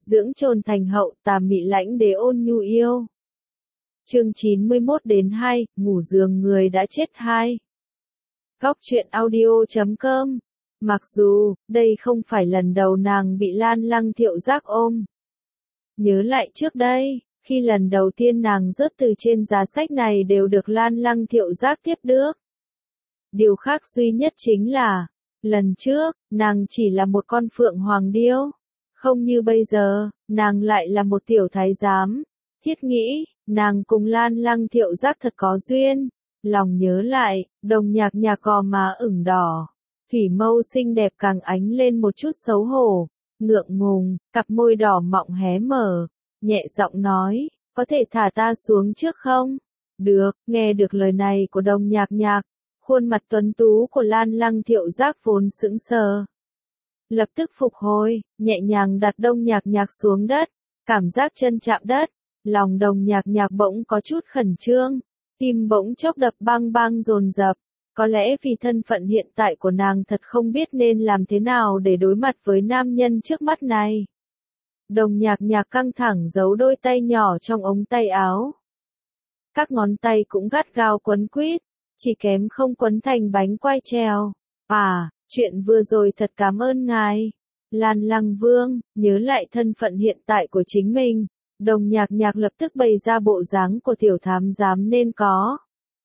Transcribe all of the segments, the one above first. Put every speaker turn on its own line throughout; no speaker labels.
dưỡng trồn thành hậu, tà mị lãnh đế ôn nhu yêu. Chương 91-2, ngủ giường người đã chết 2. Góc truyện audio.com. Mặc dù, đây không phải lần đầu nàng bị Lan Lăng Thiệu Giác ôm. Nhớ lại trước đây, khi lần đầu tiên nàng rớt từ trên giá sách này đều được Lan Lăng Thiệu Giác tiếp đước. Điều khác duy nhất chính là, lần trước, nàng chỉ là một con phượng hoàng điêu. Không như bây giờ, nàng lại là một tiểu thái giám. Thiết nghĩ, nàng cùng Lan Lăng Thiệu Giác thật có duyên. Lòng nhớ lại, Đồng Nhạc Nhạc gò má ửng đỏ. Thủy mâu xinh đẹp càng ánh lên một chút xấu hổ. Ngượng ngùng, cặp môi đỏ mọng hé mở. Nhẹ giọng nói, có thể thả ta xuống trước không? Được, nghe được lời này của Đồng Nhạc Nhạc. Khuôn mặt tuấn tú của Lan Lăng Thiệu Giác vốn sững sờ. Lập tức phục hồi, nhẹ nhàng đặt Đồng Nhạc Nhạc xuống đất. Cảm giác chân chạm đất. Lòng Đồng Nhạc Nhạc bỗng có chút khẩn trương. Tim bỗng chốc đập bang bang dồn dập. Có lẽ vì thân phận hiện tại của nàng thật không biết nên làm thế nào để đối mặt với nam nhân trước mắt này. Đồng Nhạc Nhạc căng thẳng giấu đôi tay nhỏ trong ống tay áo. Các ngón tay cũng gắt gao quấn quýt, chỉ kém không quấn thành bánh quai treo. À, chuyện vừa rồi thật cảm ơn ngài. Lan Lăng Vương, nhớ lại thân phận hiện tại của chính mình. Đồng Nhạc Nhạc lập tức bày ra bộ dáng của tiểu thám giám nên có.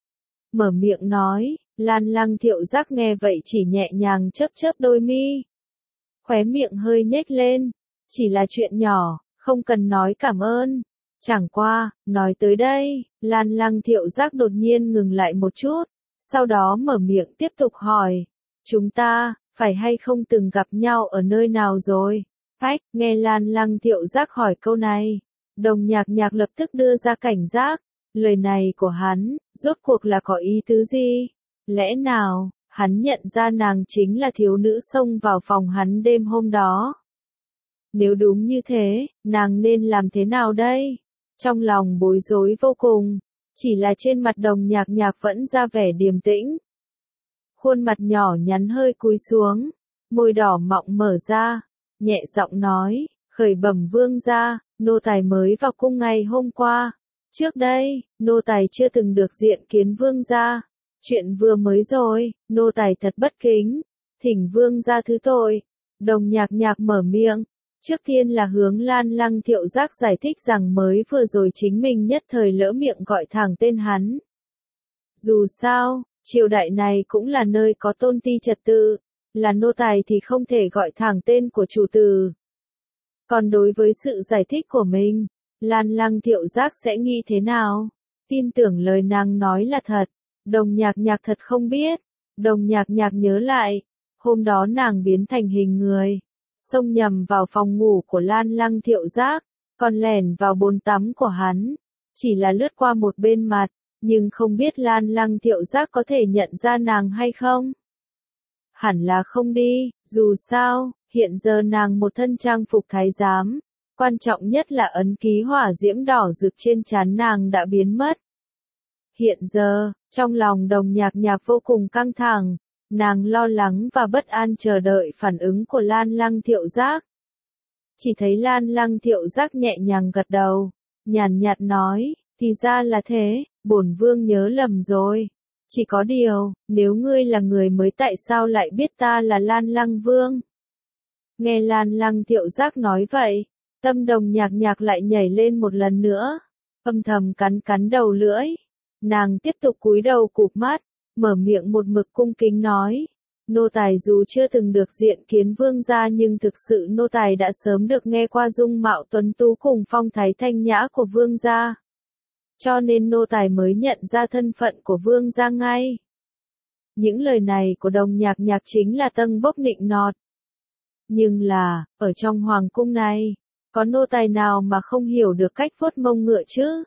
Mở miệng nói, Lan Lăng Thiệu Giác nghe vậy chỉ nhẹ nhàng chớp chớp đôi mi. Khóe miệng hơi nhếch lên, chỉ là chuyện nhỏ, không cần nói cảm ơn. Chẳng qua, nói tới đây, Lan Lăng Thiệu Giác đột nhiên ngừng lại một chút, sau đó mở miệng tiếp tục hỏi. Chúng ta, phải hay không từng gặp nhau ở nơi nào rồi? Phách, nghe Lan Lăng Thiệu Giác hỏi câu này. Đồng Nhạc Nhạc lập tức đưa ra cảnh giác. Lời này của hắn, rốt cuộc là có ý tứ gì? Lẽ nào, hắn nhận ra nàng chính là thiếu nữ xông vào phòng hắn đêm hôm đó? Nếu đúng như thế, nàng nên làm thế nào đây? Trong lòng bối rối vô cùng, chỉ là trên mặt Đồng Nhạc Nhạc vẫn ra vẻ điềm tĩnh. Khuôn mặt nhỏ nhắn hơi cúi xuống, môi đỏ mọng mở ra, nhẹ giọng nói, khởi bẩm vương gia, nô tài mới vào cung ngày hôm qua. Trước đây, nô tài chưa từng được diện kiến vương gia. Chuyện vừa mới rồi, nô tài thật bất kính. Thỉnh vương gia thứ tội. Đồng Nhạc Nhạc mở miệng. Trước tiên là hướng Lan Lăng Thiệu Giác giải thích rằng mới vừa rồi chính mình nhất thời lỡ miệng gọi thẳng tên hắn. Dù sao, triều đại này cũng là nơi có tôn ti trật tự. Là nô tài thì không thể gọi thẳng tên của chủ tử. Còn đối với sự giải thích của mình, Lan Lăng Thiệu Giác sẽ nghĩ thế nào? Tin tưởng lời nàng nói là thật. Đồng Nhạc Nhạc thật không biết. Đồng Nhạc Nhạc nhớ lại. Hôm đó nàng biến thành hình người. Xông nhầm vào phòng ngủ của Lan Lăng Thiệu Giác. Còn lẻn vào bồn tắm của hắn. Chỉ là lướt qua một bên mặt. Nhưng không biết Lan Lăng Thiệu Giác có thể nhận ra nàng hay không? Hẳn là không đi. Dù sao, hiện giờ nàng một thân trang phục thái giám. Quan trọng nhất là ấn ký hỏa diễm đỏ rực trên trán nàng đã biến mất. Hiện giờ, trong lòng Đồng Nhạc Nhạc vô cùng căng thẳng, nàng lo lắng và bất an chờ đợi phản ứng của Lan Lăng Thiệu Giác. Chỉ thấy Lan Lăng Thiệu Giác nhẹ nhàng gật đầu, nhàn nhạt nói, thì ra là thế, bổn vương nhớ lầm rồi. Chỉ có điều, nếu ngươi là người mới tại sao lại biết ta là Lan Lăng Vương? Nghe Lan Lăng Thiệu Giác nói vậy. Tâm Đồng Nhạc Nhạc lại nhảy lên một lần nữa, âm thầm cắn cắn đầu lưỡi. Nàng tiếp tục cúi đầu cụp mắt, mở miệng một mực cung kính nói. Nô tài dù chưa từng được diện kiến vương gia nhưng thực sự nô tài đã sớm được nghe qua dung mạo tuấn tú cùng phong thái thanh nhã của vương gia. Cho nên nô tài mới nhận ra thân phận của vương gia ngay. Những lời này của Đồng Nhạc Nhạc chính là tâng bốc nịnh nọt. Nhưng là, ở trong hoàng cung này, có nô tài nào mà không hiểu được cách vuốt mông ngựa chứ?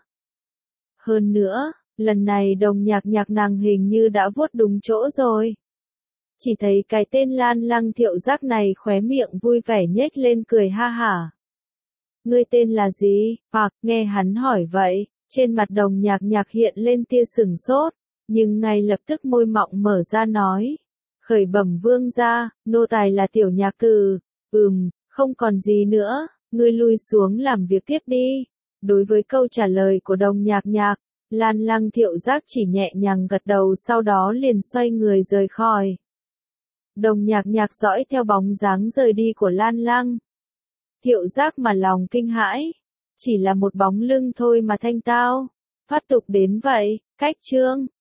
Hơn nữa, lần này Đồng Nhạc Nhạc nàng hình như đã vuốt đúng chỗ rồi. Chỉ thấy cái tên Lan Lăng Thiệu Giác này khóe miệng vui vẻ nhếch lên cười ha hả. Ngươi tên là gì? Hoặc nghe hắn hỏi vậy, trên mặt Đồng Nhạc Nhạc hiện lên tia sừng sốt, nhưng ngay lập tức môi mọng mở ra nói. Khởi bẩm vương gia, nô tài là Tiểu Nhạc Từ. Không còn gì nữa. Ngươi lui xuống làm việc tiếp đi. Đối với câu trả lời của Đồng Nhạc Nhạc, Lan Lăng Thiệu Giác chỉ nhẹ nhàng gật đầu, sau đó liền xoay người rời khỏi. Đồng Nhạc Nhạc dõi theo bóng dáng rời đi của Lan Lăng Thiệu Giác mà lòng kinh hãi. Chỉ là một bóng lưng thôi mà thanh tao, thoát tục đến vậy. Cách chương